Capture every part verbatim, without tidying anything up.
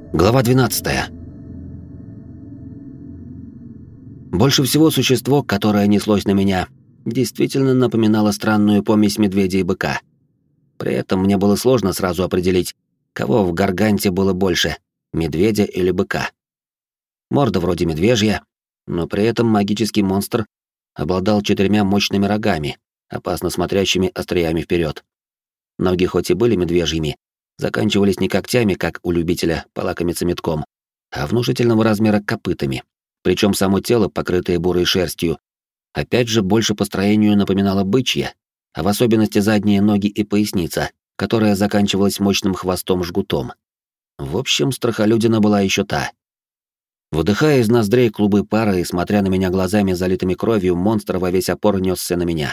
Глава двенадцатая. Больше всего существо, которое неслось на меня, действительно напоминало странную помесь медведя и быка. При этом мне было сложно сразу определить, кого в Гарганте было больше — медведя или быка. Морда вроде медвежья, но при этом магический монстр обладал четырьмя мощными рогами, опасно смотрящими остриями вперед. Ноги хоть и были медвежьими, заканчивались не когтями, как у любителя полакомиться метком, а внушительного размера копытами. Причем само тело, покрытое бурой шерстью, опять же больше по строению напоминало бычье, а в особенности задние ноги и поясница, которая заканчивалась мощным хвостом-жгутом. В общем, страхолюдина была еще та. Выдыхая из ноздрей клубы пара и смотря на меня глазами, залитыми кровью, монстр во весь опор несся на меня.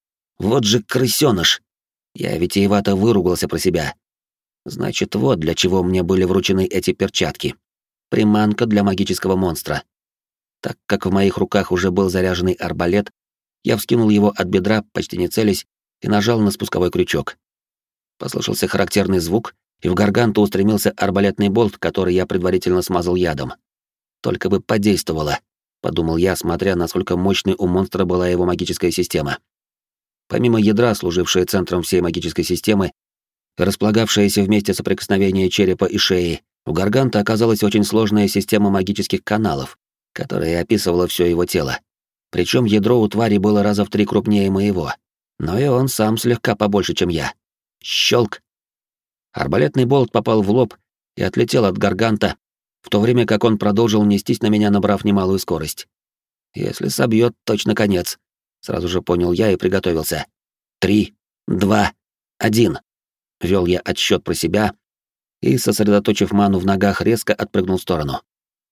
Вот же крысёныш! Я витиевато выругался про себя. Значит, вот для чего мне были вручены эти перчатки. Приманка для магического монстра. Так как в моих руках уже был заряженный арбалет, я вскинул его от бедра, почти не целясь, и нажал на спусковой крючок. Послышался характерный звук, и в гарганту устремился арбалетный болт, который я предварительно смазал ядом. Только бы подействовало, подумал я, смотря, насколько мощной у монстра была его магическая система. Помимо ядра, служившее центром всей магической системы, располагавшаяся в месте соприкосновения черепа и шеи, у гарганта оказалась очень сложная система магических каналов, которая описывала все его тело. Причем ядро у твари было раза в три крупнее моего, но и он сам слегка побольше, чем я. Щелк! Арбалетный болт попал в лоб и отлетел от гарганта, в то время как он продолжил нестись на меня, набрав немалую скорость. Если собьет, точно конец. Сразу же понял я и приготовился. Три, два, один. Вел я отсчет про себя и, сосредоточив ману в ногах, резко отпрыгнул в сторону.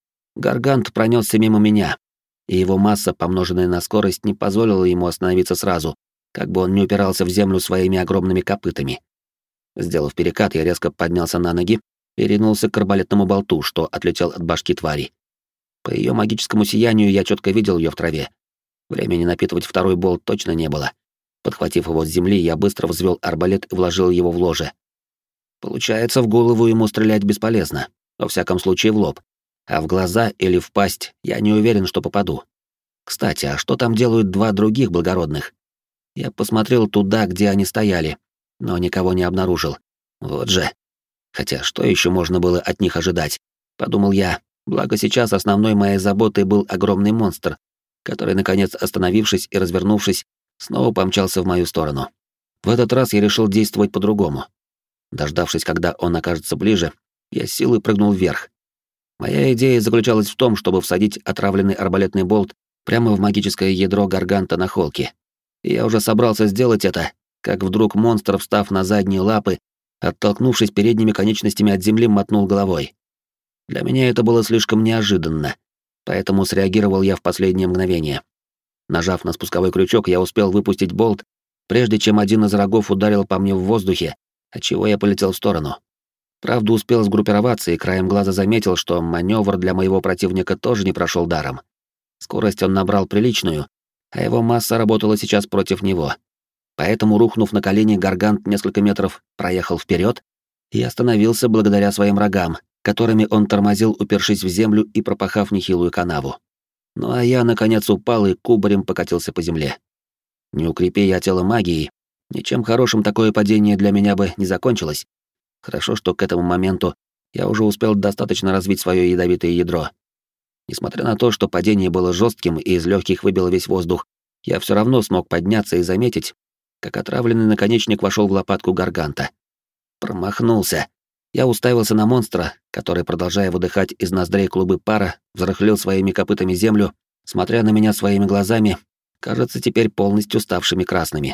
Гаргант пронесся мимо меня, и его масса, помноженная на скорость, не позволила ему остановиться сразу, как бы он не упирался в землю своими огромными копытами. Сделав перекат, я резко поднялся на ноги и ринулся к арбалетному болту, что отлетел от башки твари. По ее магическому сиянию я четко видел ее в траве. Времени напитывать второй болт точно не было. Подхватив его с земли, я быстро взвел арбалет и вложил его в ложе. Получается, в голову ему стрелять бесполезно, во всяком случае в лоб. А в глаза или в пасть я не уверен, что попаду. Кстати, а что там делают два других благородных? Я посмотрел туда, где они стояли, но никого не обнаружил. Вот же. Хотя что еще можно было от них ожидать? Подумал я, благо сейчас основной моей заботой был огромный монстр, который, наконец, остановившись и развернувшись, снова помчался в мою сторону. В этот раз я решил действовать по-другому. Дождавшись, когда он окажется ближе, я с силой прыгнул вверх. Моя идея заключалась в том, чтобы всадить отравленный арбалетный болт прямо в магическое ядро гарганта на холке. И я уже собрался сделать это, как вдруг монстр, встав на задние лапы, оттолкнувшись передними конечностями от земли, мотнул головой. Для меня это было слишком неожиданно, поэтому среагировал я в последнее мгновение. Нажав на спусковой крючок, я успел выпустить болт, прежде чем один из рогов ударил по мне в воздухе, отчего я полетел в сторону. Правда, успел сгруппироваться и краем глаза заметил, что маневр для моего противника тоже не прошел даром. Скорость он набрал приличную, а его масса работала сейчас против него. Поэтому, рухнув на колени, гаргант несколько метров проехал вперед и остановился благодаря своим рогам, которыми он тормозил, упершись в землю и пропахав нехилую канаву. Ну а я, наконец, упал и кубарем покатился по земле. Не укрепи я тело магией, ничем хорошим такое падение для меня бы не закончилось. Хорошо, что к этому моменту я уже успел достаточно развить свое ядовитое ядро. Несмотря на то, что падение было жестким и из легких выбило весь воздух, я все равно смог подняться и заметить, как отравленный наконечник вошел в лопатку гарганта. Промахнулся. Я уставился на монстра, который, продолжая выдыхать из ноздрей клубы пара, взрыхлил своими копытами землю, смотря на меня своими глазами, кажется, теперь полностью ставшими красными.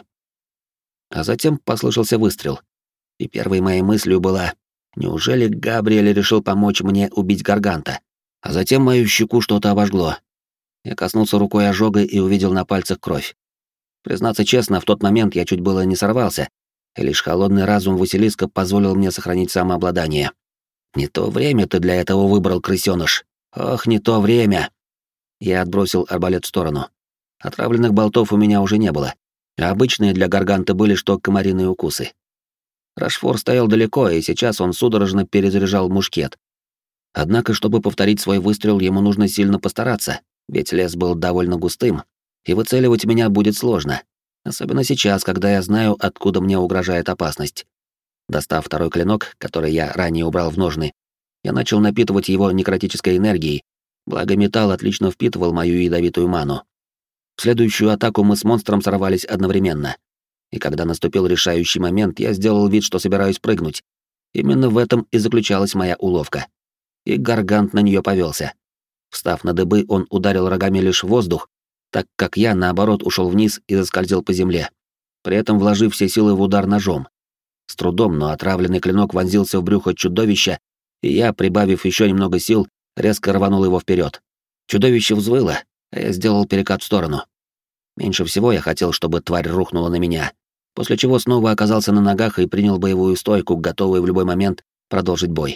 А затем послышался выстрел. И первой моей мыслью была: неужели Габриэль решил помочь мне убить гарганта? А затем мою щеку что-то обожгло. Я коснулся рукой ожога и увидел на пальцах кровь. Признаться честно, в тот момент я чуть было не сорвался, и лишь холодный разум Василиска позволил мне сохранить самообладание. Не то время ты для этого выбрал, крысёныш. Ох, не то время. Я отбросил арбалет в сторону. Отравленных болтов у меня уже не было, а обычные для гарганта были что комариные укусы. Рашфор стоял далеко, и сейчас он судорожно перезаряжал мушкет. Однако, чтобы повторить свой выстрел, ему нужно сильно постараться, ведь лес был довольно густым, и выцеливать меня будет сложно. Особенно сейчас, когда я знаю, откуда мне угрожает опасность. Достав второй клинок, который я ранее убрал в ножны, я начал напитывать его некротической энергией, благо металл отлично впитывал мою ядовитую ману. В следующую атаку мы с монстром сорвались одновременно. И когда наступил решающий момент, я сделал вид, что собираюсь прыгнуть. Именно в этом и заключалась моя уловка. И Гаргант на нее повелся. Встав на дыбы, он ударил рогами лишь в воздух, так как я, наоборот, ушел вниз и заскользил по земле, при этом вложив все силы в удар ножом. С трудом, но отравленный клинок вонзился в брюхо чудовища, и я, прибавив еще немного сил, резко рванул его вперед. Чудовище взвыло, а я сделал перекат в сторону. Меньше всего я хотел, чтобы тварь рухнула на меня, после чего снова оказался на ногах и принял боевую стойку, готовый в любой момент продолжить бой.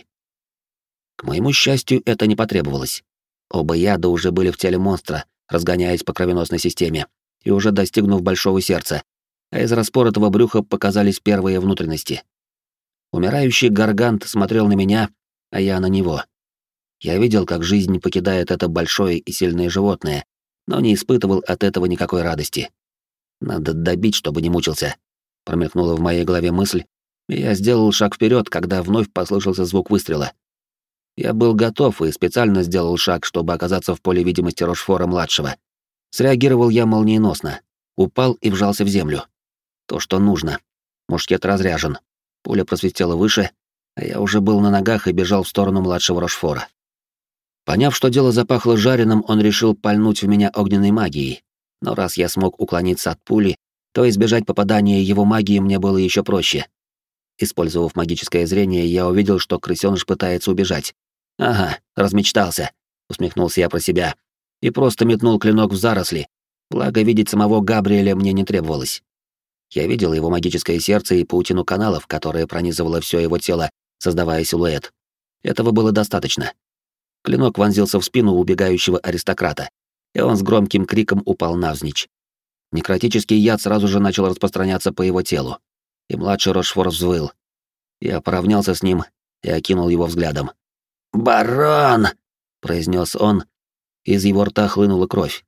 К моему счастью, это не потребовалось. Оба яда уже были в теле монстра, разгоняясь по кровеносной системе, и уже достигнув большого сердца, а из распоротого брюха показались первые внутренности. Умирающий Гаргант смотрел на меня, а я на него. Я видел, как жизнь покидает это большое и сильное животное, но не испытывал от этого никакой радости. «Надо добить, чтобы не мучился», — промелькнула в моей голове мысль, и я сделал шаг вперед, когда вновь послышался звук выстрела. Я был готов и специально сделал шаг, чтобы оказаться в поле видимости Рошфора-младшего. Среагировал я молниеносно, упал и вжался в землю. То, что нужно. Мушкет разряжен. Пуля просвистела выше, а я уже был на ногах и бежал в сторону младшего Рошфора. Поняв, что дело запахло жареным, он решил пальнуть в меня огненной магией. Но раз я смог уклониться от пули, то избежать попадания его магии мне было еще проще. Использовав магическое зрение, я увидел, что крысёныш пытается убежать. «Ага, размечтался», — усмехнулся я про себя, и просто метнул клинок в заросли, благо видеть самого Габриэля мне не требовалось. Я видел его магическое сердце и паутину каналов, которая пронизывала все его тело, создавая силуэт. Этого было достаточно. Клинок вонзился в спину убегающего аристократа, и он с громким криком упал навзничь. Некротический яд сразу же начал распространяться по его телу, и младший Рошфор взвыл. Я поравнялся с ним и окинул его взглядом. «Барон!» — произнес он, из его рта хлынула кровь.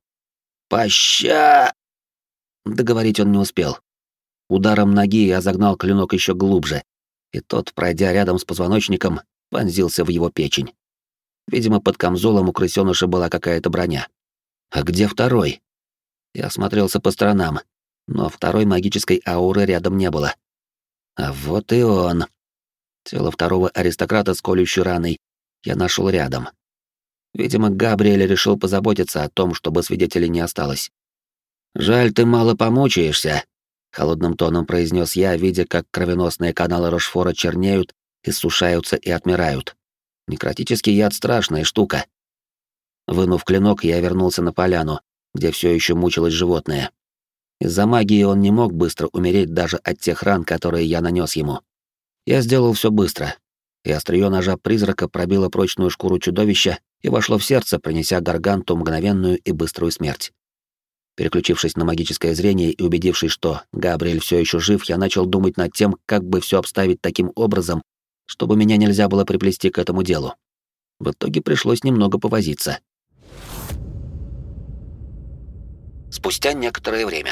«Поща!» Договорить он не успел. Ударом ноги я загнал клинок еще глубже, и тот, пройдя рядом с позвоночником, вонзился в его печень. Видимо, под камзолом у крысёныша была какая-то броня. А где второй? Я осмотрелся по сторонам, но второй магической ауры рядом не было. А вот и он. Тело второго аристократа с колющей раной я нашел рядом. Видимо, Габриэль решил позаботиться о том, чтобы свидетелей не осталось. «Жаль, ты мало помучаешься», — холодным тоном произнес я, видя, как кровеносные каналы Рошфора чернеют, иссушаются и отмирают. Некротический яд — страшная штука. Вынув клинок, я вернулся на поляну, где все еще мучилось животное. Из-за магии он не мог быстро умереть даже от тех ран, которые я нанес ему. Я сделал все быстро, и острие ножа призрака пробило прочную шкуру чудовища и вошло в сердце, принеся Гарганту мгновенную и быструю смерть. Переключившись на магическое зрение и убедившись, что Габриэль все еще жив, я начал думать над тем, как бы все обставить таким образом, чтобы меня нельзя было приплести к этому делу. В итоге пришлось немного повозиться. Спустя некоторое время.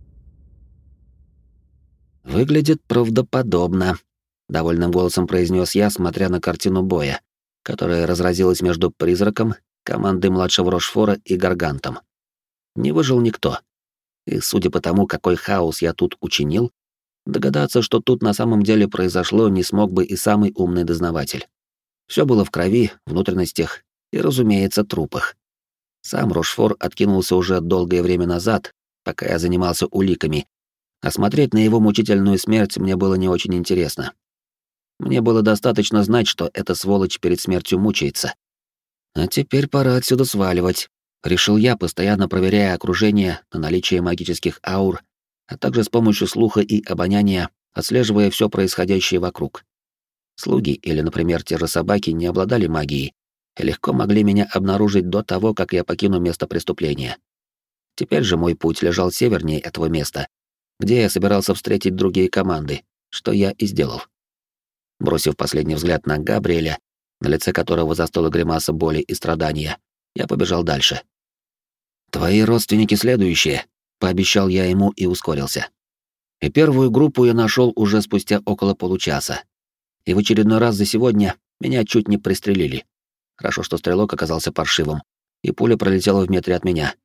«Выглядит правдоподобно», — довольным голосом произнес я, смотря на картину боя, которая разразилась между призраком, командой младшего Рошфора и Гаргантом. Не выжил никто. И судя по тому, какой хаос я тут учинил, догадаться, что тут на самом деле произошло, не смог бы и самый умный дознаватель. Все было в крови, внутренностях и, разумеется, трупах. Сам Рошфор откинулся уже долгое время назад, пока я занимался уликами, а смотреть на его мучительную смерть мне было не очень интересно. Мне было достаточно знать, что эта сволочь перед смертью мучается. А теперь пора отсюда сваливать. Решил я, постоянно проверяя окружение на наличие магических аур, а также с помощью слуха и обоняния, отслеживая все происходящее вокруг. Слуги или, например, те же собаки не обладали магией и легко могли меня обнаружить до того, как я покину место преступления. Теперь же мой путь лежал севернее этого места, где я собирался встретить другие команды, что я и сделал. Бросив последний взгляд на Габриэля, на лице которого застыла гримаса боли и страдания, я побежал дальше. «Твои родственники следующие», — пообещал я ему и ускорился. И первую группу я нашел уже спустя около получаса. И в очередной раз за сегодня меня чуть не пристрелили. Хорошо, что стрелок оказался паршивым, и пуля пролетела в метре от меня.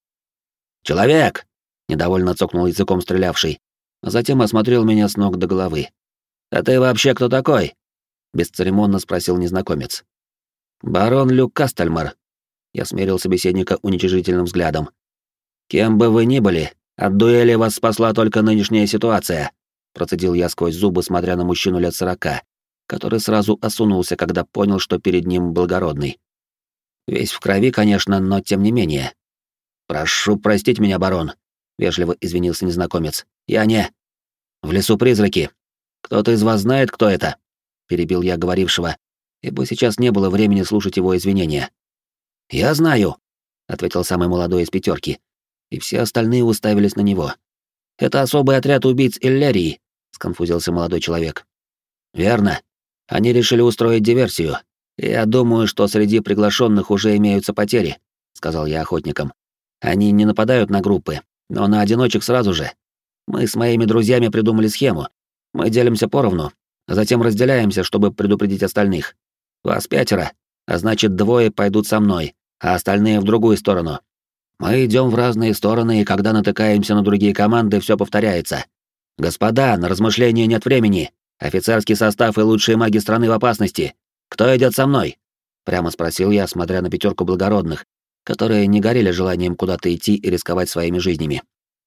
«Человек!» — недовольно цокнул языком стрелявший, а затем осмотрел меня с ног до головы. «А ты вообще кто такой?» — бесцеремонно спросил незнакомец. «Барон Люк Кастельмар». Я смерил собеседника уничижительным взглядом. «Кем бы вы ни были, от дуэли вас спасла только нынешняя ситуация», — процедил я сквозь зубы, смотря на мужчину лет сорока, который сразу осунулся, когда понял, что перед ним благородный. Весь в крови, конечно, но тем не менее. «Прошу простить меня, барон», — вежливо извинился незнакомец. «Я не... В лесу призраки. Кто-то из вас знает, кто это?» — перебил я говорившего, ибо сейчас не было времени слушать его извинения. «Я знаю», — ответил самый молодой из пятерки, и все остальные уставились на него. «Это особый отряд убийц Иллерии», — сконфузился молодой человек. «Верно. Они решили устроить диверсию. Я думаю, что среди приглашенных уже имеются потери», — сказал я охотникам. «Они не нападают на группы, но на одиночек сразу же. Мы с моими друзьями придумали схему. Мы делимся поровну, а затем разделяемся, чтобы предупредить остальных. Вас пятеро, а значит, двое пойдут со мной, а остальные в другую сторону. Мы идем в разные стороны, и когда натыкаемся на другие команды, все повторяется. Господа, на размышления нет времени. Офицерский состав и лучшие маги страны в опасности. Кто идет со мной?» Прямо спросил я, смотря на пятерку благородных, которые не горели желанием куда-то идти и рисковать своими жизнями.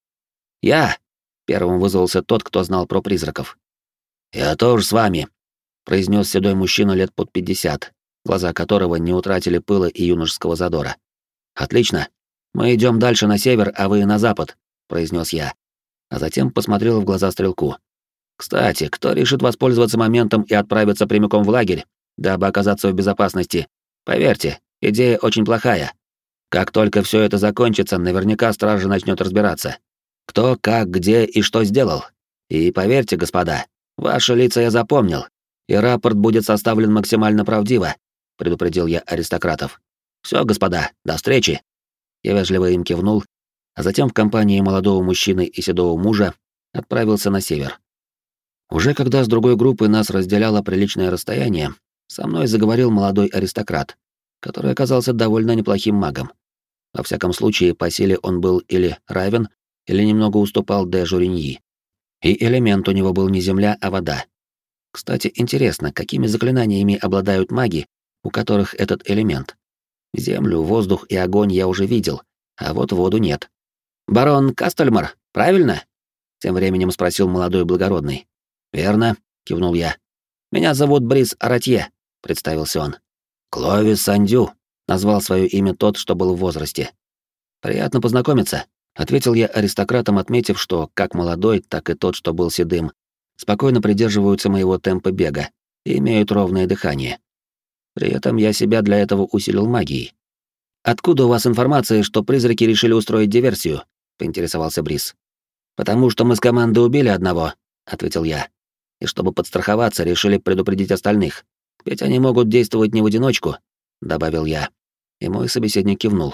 «Я!» — первым вызвался тот, кто знал про призраков. «Я тоже с вами», — произнес седой мужчина лет под пятьдесят, глаза которого не утратили пыла и юношеского задора. «Отлично. Мы идем дальше на север, а вы на запад», — произнес я, а затем посмотрел в глаза стрелку. «Кстати, кто решит воспользоваться моментом и отправиться прямиком в лагерь, дабы оказаться в безопасности? Поверьте, идея очень плохая. Как только все это закончится, наверняка стража начнет разбираться. Кто, как, где и что сделал. И поверьте, господа, ваши лица я запомнил, и рапорт будет составлен максимально правдиво», — предупредил я аристократов. «Все, господа, до встречи». Я вежливо им кивнул, а затем в компании молодого мужчины и седого мужа отправился на север. Уже когда с другой группой нас разделяло приличное расстояние, со мной заговорил молодой аристократ, который оказался довольно неплохим магом. Во всяком случае, по силе он был или равен, или немного уступал де Журиньи. И элемент у него был не земля, а вода. Кстати, интересно, какими заклинаниями обладают маги, у которых этот элемент? Землю, воздух и огонь я уже видел, а вот воду нет. «Барон Кастельмар, правильно?» — тем временем спросил молодой благородный. «Верно», — кивнул я. «Меня зовут Брис Аратье», — представился он. «Кловис Сандю», — назвал свое имя тот, что был в возрасте. «Приятно познакомиться», — ответил я аристократам, отметив, что как молодой, так и тот, что был седым, спокойно придерживаются моего темпа бега и имеют ровное дыхание. При этом я себя для этого усилил магией. «Откуда у вас информация, что призраки решили устроить диверсию?» — поинтересовался Брис. «Потому что мы с командой убили одного», — ответил я. «И чтобы подстраховаться, решили предупредить остальных. Ведь они могут действовать не в одиночку», — добавил я. И мой собеседник кивнул.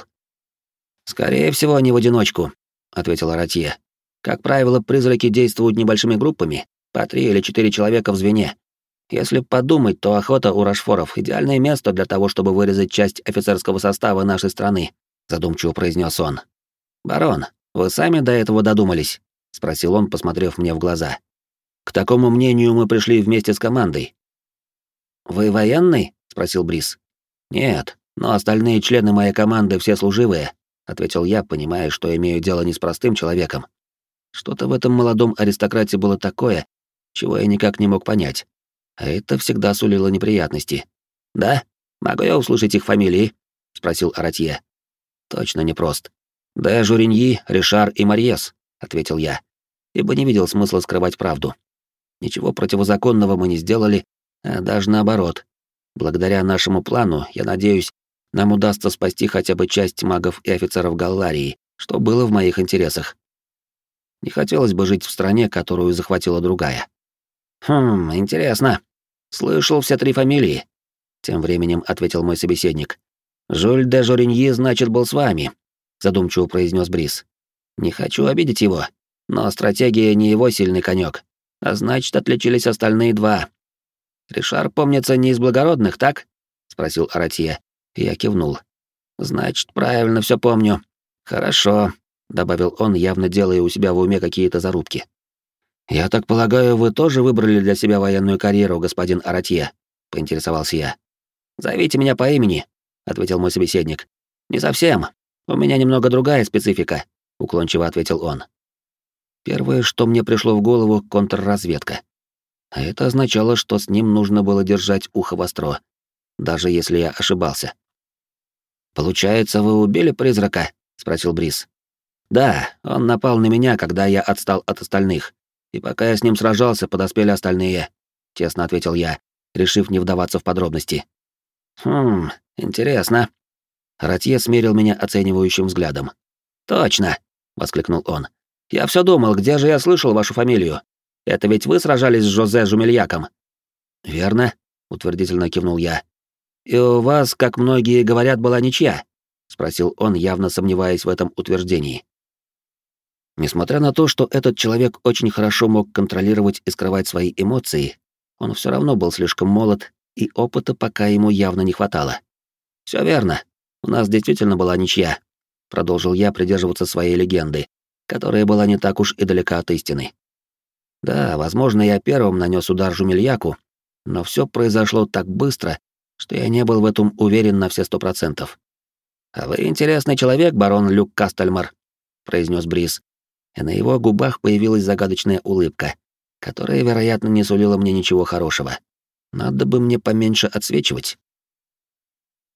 «Скорее всего, не в одиночку», — ответил Аратье. «Как правило, призраки действуют небольшими группами, по три или четыре человека в звене. Если подумать, то охота у Рашфоров — идеальное место для того, чтобы вырезать часть офицерского состава нашей страны», — задумчиво произнес он. «Барон, вы сами до этого додумались?» — спросил он, посмотрев мне в глаза. «К такому мнению мы пришли вместе с командой». «Вы военный?» — спросил Брис. «Нет, но остальные члены моей команды все служивые», — ответил я, понимая, что имею дело не с простым человеком. Что-то в этом молодом аристократе было такое, чего я никак не мог понять. А это всегда сулило неприятности. «Да? Могу я услышать их фамилии?» — спросил Аратье. «Точно непрост. Де Журиньи, Ришар и Марьес», — ответил я, ибо не видел смысла скрывать правду. Ничего противозаконного мы не сделали, а даже наоборот. Благодаря нашему плану, я надеюсь, нам удастся спасти хотя бы часть магов и офицеров Галларии, что было в моих интересах. Не хотелось бы жить в стране, которую захватила другая. «Хм, интересно. Слышал все три фамилии. тем временем ответил мой собеседник. «Жюль де Жориньи, значит, был с вами», — задумчиво произнес Брис. «Не хочу обидеть его, но стратегия не его сильный конек, а значит, отличились остальные два. Ришар, помнится, не из благородных, так?» — спросил Аратье. Я кивнул. «Значит, правильно все помню. Хорошо», — добавил он, явно делая у себя в уме какие-то зарубки. «Я так полагаю, вы тоже выбрали для себя военную карьеру, господин Аратье?» — поинтересовался я. «Зовите меня по имени», — ответил мой собеседник. «Не совсем. У меня немного другая специфика», — уклончиво ответил он. Первое, что мне пришло в голову — контрразведка. А это означало, что с ним нужно было держать ухо востро, даже если я ошибался. «Получается, вы убили призрака?» — спросил Брис. «Да, он напал на меня, когда я отстал от остальных. И пока я с ним сражался, подоспели остальные», — честно ответил я, решив не вдаваться в подробности. «Хм, интересно». Ратье смерил меня оценивающим взглядом. «Точно!» — воскликнул он. «Я все думал, где же я слышал вашу фамилию? Это ведь вы сражались с Жозе Жумельяком?» «Верно», — утвердительно кивнул я. «И у вас, как многие говорят, была ничья?» — спросил он, явно сомневаясь в этом утверждении. Несмотря на то, что этот человек очень хорошо мог контролировать и скрывать свои эмоции, он все равно был слишком молод, и опыта пока ему явно не хватало. «Все верно. У нас действительно была ничья», — продолжил я придерживаться своей легенды, которая была не так уж и далека от истины. Да, возможно, я первым нанес удар Жумельяку, но все произошло так быстро, что я не был в этом уверен на все сто процентов. «А вы интересный человек, барон Люк Кастельмар», — произнес Брис, и на его губах появилась загадочная улыбка, которая, вероятно, не сулила мне ничего хорошего. Надо бы мне поменьше отсвечивать.